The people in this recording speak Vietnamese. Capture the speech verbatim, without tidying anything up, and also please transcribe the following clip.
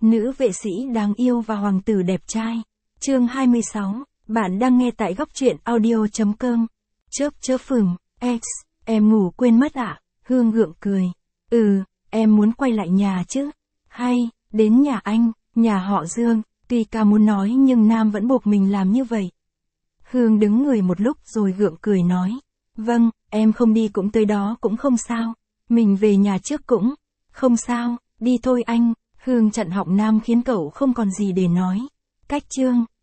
nữ vệ sĩ đáng yêu và hoàng tử đẹp trai. Chương hai mươi sáu, bạn đang nghe tại góc truyện audio chấm com. Chớp chớp phừng, X, em ngủ quên mất ạ, Hương gượng cười. Ừ, em muốn quay lại nhà chứ. Hay, đến nhà anh, nhà họ Dương, tuy ca muốn nói nhưng Nam vẫn buộc mình làm như vậy. Hương đứng người một lúc rồi gượng cười nói. Vâng, em không đi cũng tới đó cũng không sao. Mình về nhà trước cũng không sao, đi thôi anh. Hương chặn họng Nam khiến cậu không còn gì để nói. Cách chương